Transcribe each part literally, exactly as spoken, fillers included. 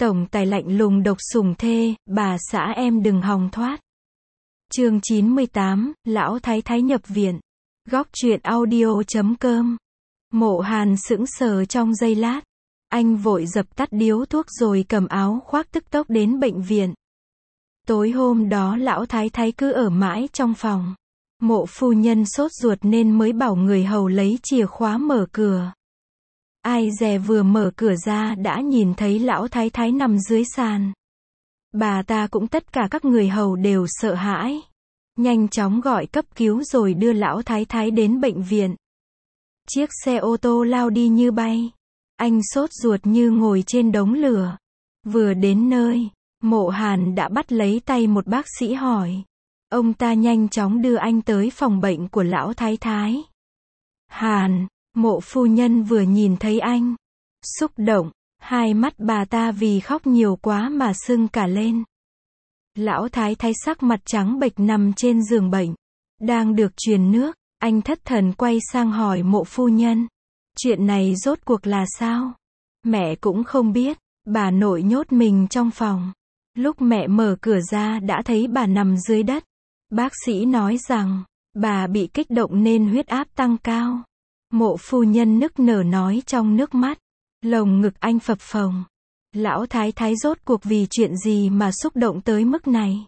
Tổng tài lạnh lùng độc sủng thê, bà xã em đừng hòng thoát. Chương chín mươi tám, Lão Thái Thái nhập viện. Góc truyện audio chấm com. Mộ Hàn sững sờ trong giây lát. Anh vội dập tắt điếu thuốc rồi cầm áo khoác tức tốc đến bệnh viện. Tối hôm đó Lão Thái Thái cứ ở mãi trong phòng. Mộ phu nhân sốt ruột nên mới bảo người hầu lấy chìa khóa mở cửa. Ai dè vừa mở cửa ra đã nhìn thấy Lão Thái Thái nằm dưới sàn. Bà ta cũng tất cả các người hầu đều sợ hãi. Nhanh chóng gọi cấp cứu rồi đưa Lão Thái Thái đến bệnh viện. Chiếc xe ô tô lao đi như bay. Anh sốt ruột như ngồi trên đống lửa. Vừa đến nơi, Mộ Hàn đã bắt lấy tay một bác sĩ hỏi. Ông ta nhanh chóng đưa anh tới phòng bệnh của Lão Thái Thái. Hàn, Mộ phu nhân vừa nhìn thấy anh, xúc động, hai mắt bà ta vì khóc nhiều quá mà sưng cả lên. Lão Thái Thái sắc mặt trắng bệch nằm trên giường bệnh, đang được truyền nước. Anh thất thần quay sang hỏi Mộ phu nhân, chuyện này rốt cuộc là sao? Mẹ cũng không biết, bà nội nhốt mình trong phòng. Lúc mẹ mở cửa ra đã thấy bà nằm dưới đất. Bác sĩ nói rằng, bà bị kích động nên huyết áp tăng cao. Mộ phu nhân nức nở nói trong nước mắt. Lồng ngực anh phập phồng. Lão Thái Thái rốt cuộc vì chuyện gì mà xúc động tới mức này?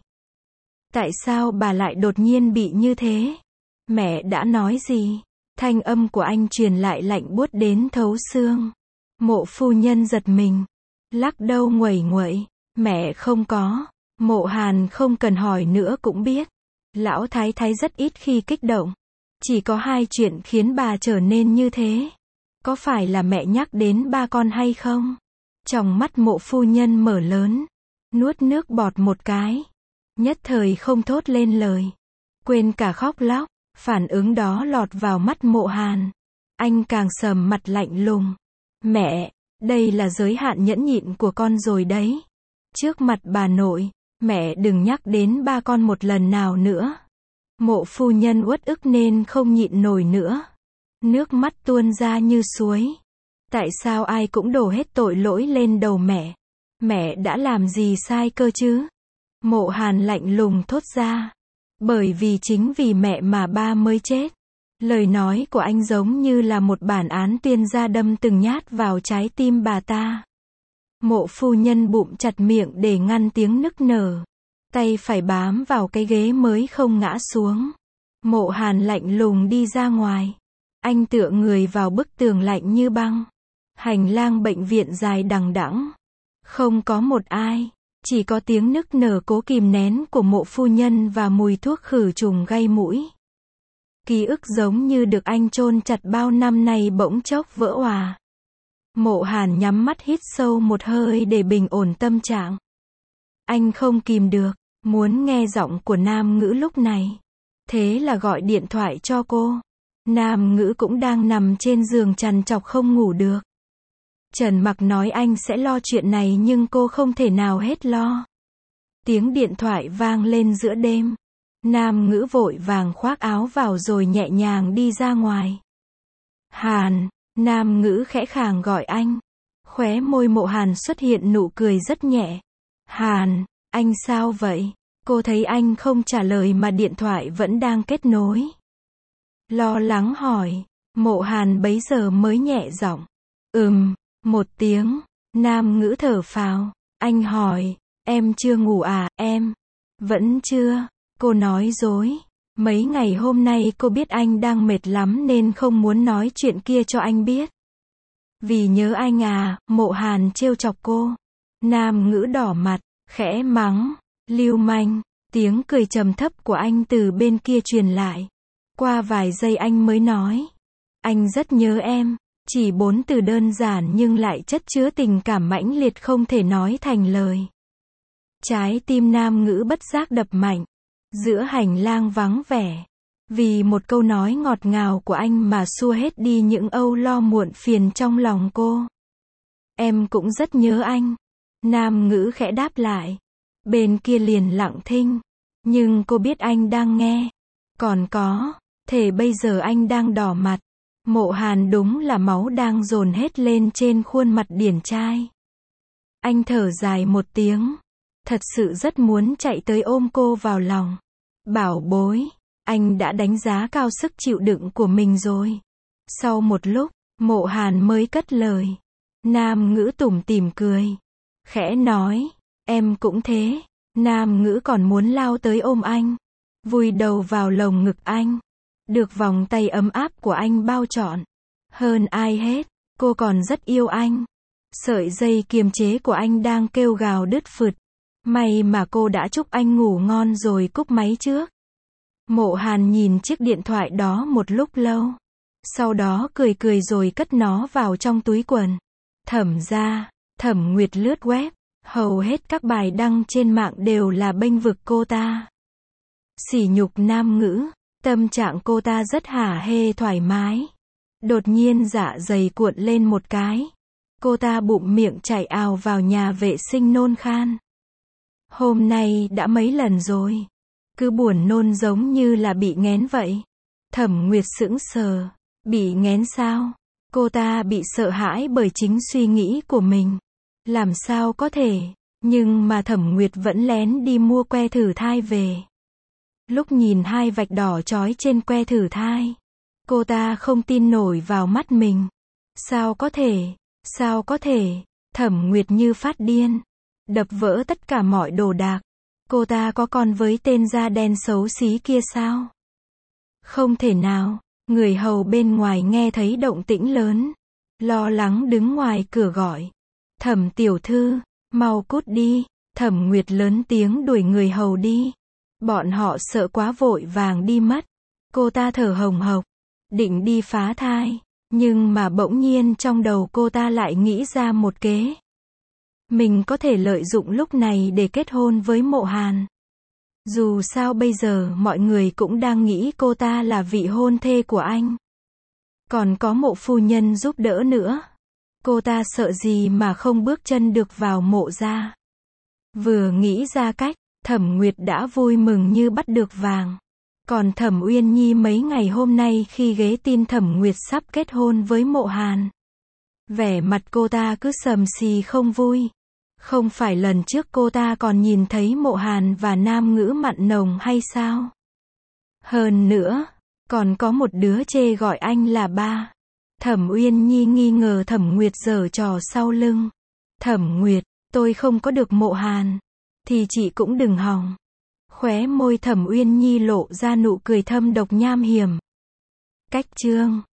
Tại sao bà lại đột nhiên bị như thế? Mẹ đã nói gì? Thanh âm của anh truyền lại lạnh buốt đến thấu xương. Mộ phu nhân giật mình, lắc đầu nguẩy nguẩy. Mẹ không có. Mộ Hàn không cần hỏi nữa cũng biết. Lão Thái Thái rất ít khi kích động. Chỉ có hai chuyện khiến bà trở nên như thế. Có phải là mẹ nhắc đến ba con hay không? Tròng mắt mộ phu nhân mở lớn. Nuốt nước bọt một cái. Nhất thời không thốt lên lời. Quên cả khóc lóc. Phản ứng đó lọt vào mắt Mộ Hàn. Anh càng sầm mặt lạnh lùng. Mẹ, đây là giới hạn nhẫn nhịn của con rồi đấy. Trước mặt bà nội, mẹ đừng nhắc đến ba con một lần nào nữa. Mộ phu nhân uất ức nên không nhịn nổi nữa. Nước mắt tuôn ra như suối. Tại sao ai cũng đổ hết tội lỗi lên đầu mẹ? Mẹ đã làm gì sai cơ chứ? Mộ Hàn lạnh lùng thốt ra. Bởi vì chính vì mẹ mà ba mới chết. Lời nói của anh giống như là một bản án tuyên ra đâm từng nhát vào trái tim bà ta. Mộ phu nhân bụm chặt miệng để ngăn tiếng nức nở. Tay phải bám vào cái ghế mới không ngã xuống. Mộ Hàn lạnh lùng đi ra ngoài. Anh tựa người vào bức tường lạnh như băng. Hành lang bệnh viện dài đằng đẵng. Không có một ai. Chỉ có tiếng nức nở cố kìm nén của mộ phu nhân và mùi thuốc khử trùng gây mũi. Ký ức giống như được anh chôn chặt bao năm nay bỗng chốc vỡ òa. Mộ Hàn nhắm mắt hít sâu một hơi để bình ổn tâm trạng. Anh không kìm được, muốn nghe giọng của Nam Ngữ lúc này. Thế là gọi điện thoại cho cô. Nam Ngữ cũng đang nằm trên giường trằn trọc không ngủ được. Trần Mặc nói anh sẽ lo chuyện này nhưng cô không thể nào hết lo. Tiếng điện thoại vang lên giữa đêm. Nam Ngữ vội vàng khoác áo vào rồi nhẹ nhàng đi ra ngoài. Hàn, Nam Ngữ khẽ khàng gọi anh. Khóe môi Mộ Hàn xuất hiện nụ cười rất nhẹ. Hàn, anh sao vậy? Cô thấy anh không trả lời mà điện thoại vẫn đang kết nối. Lo lắng hỏi. Mộ Hàn bấy giờ mới nhẹ giọng. Ừm, một tiếng. Nam Ngữ thở phào. Anh hỏi, em chưa ngủ à, em? Vẫn chưa. Cô nói dối. Mấy ngày hôm nay cô biết anh đang mệt lắm nên không muốn nói chuyện kia cho anh biết. Vì nhớ anh à, Mộ Hàn trêu chọc cô. Nam Ngữ đỏ mặt, khẽ mắng. Lưu manh. Tiếng cười trầm thấp của anh từ bên kia truyền lại. Qua vài giây anh mới nói. Anh rất nhớ em. Chỉ bốn từ đơn giản nhưng lại chất chứa tình cảm mãnh liệt không thể nói thành lời. Trái tim Nam Ngữ bất giác đập mạnh. Giữa hành lang vắng vẻ. Vì một câu nói ngọt ngào của anh mà xua hết đi những âu lo muộn phiền trong lòng cô. Em cũng rất nhớ anh. Nam Ngữ khẽ đáp lại. Bên kia liền lặng thinh. Nhưng cô biết anh đang nghe. Còn có, thể bây giờ anh đang đỏ mặt. Mộ Hàn đúng là máu đang dồn hết lên trên khuôn mặt điển trai. Anh thở dài một tiếng. Thật sự rất muốn chạy tới ôm cô vào lòng. Bảo bối, anh đã đánh giá cao sức chịu đựng của mình rồi. Sau một lúc, Mộ Hàn mới cất lời. Nam Ngữ tủm tỉm cười. Khẽ nói, em cũng thế. Nam Ngữ còn muốn lao tới ôm anh. Vùi đầu vào lồng ngực anh. Được vòng tay ấm áp của anh bao trọn. Hơn ai hết, cô còn rất yêu anh. Sợi dây kiềm chế của anh đang kêu gào đứt phượt. May mà cô đã chúc anh ngủ ngon rồi cúp máy trước. Mộ Hàn nhìn chiếc điện thoại đó một lúc lâu. Sau đó cười cười rồi cất nó vào trong túi quần. Thẩm ra, Thẩm Nguyệt lướt web. Hầu hết các bài đăng trên mạng đều là bênh vực cô ta. Sỉ nhục Nam Ngữ. Tâm trạng cô ta rất hả hê thoải mái. Đột nhiên dạ dày cuộn lên một cái. Cô ta bụng miệng chảy ào vào nhà vệ sinh nôn khan. Hôm nay đã mấy lần rồi. Cứ buồn nôn giống như là bị nghén vậy. Thẩm Nguyệt sững sờ. Bị nghén sao? Cô ta bị sợ hãi bởi chính suy nghĩ của mình. Làm sao có thể? Nhưng mà Thẩm Nguyệt vẫn lén đi mua que thử thai về. Lúc nhìn hai vạch đỏ chói trên que thử thai, cô ta không tin nổi vào mắt mình. Sao có thể? Sao có thể? Thẩm Nguyệt như phát điên. Đập vỡ tất cả mọi đồ đạc. Cô ta có con với tên da đen xấu xí kia sao? Không thể nào. Người hầu bên ngoài nghe thấy động tĩnh lớn. Lo lắng đứng ngoài cửa gọi. Thẩm tiểu thư, mau cút đi. Thẩm Nguyệt lớn tiếng đuổi người hầu đi. Bọn họ sợ quá vội vàng đi mất. Cô ta thở hồng hộc. Định đi phá thai. Nhưng mà bỗng nhiên trong đầu cô ta lại nghĩ ra một kế. Mình có thể lợi dụng lúc này để kết hôn với Mộ Hàn. Dù sao bây giờ mọi người cũng đang nghĩ cô ta là vị hôn thê của anh. Còn có Mộ phu nhân giúp đỡ nữa. Cô ta sợ gì mà không bước chân được vào Mộ gia. Vừa nghĩ ra cách, Thẩm Nguyệt đã vui mừng như bắt được vàng. Còn Thẩm Uyên Nhi mấy ngày hôm nay khi ghé tin Thẩm Nguyệt sắp kết hôn với Mộ Hàn. Vẻ mặt cô ta cứ sầm xì không vui. Không phải lần trước cô ta còn nhìn thấy Mộ Hàn và Nam Ngữ mặn nồng hay sao? Hơn nữa, còn có một đứa chê gọi anh là ba. Thẩm Uyên Nhi nghi ngờ Thẩm Nguyệt giở trò sau lưng. Thẩm Nguyệt, tôi không có được Mộ Hàn. Thì chị cũng đừng hòng. Khóe môi Thẩm Uyên Nhi lộ ra nụ cười thâm độc nham hiểm. Cách chương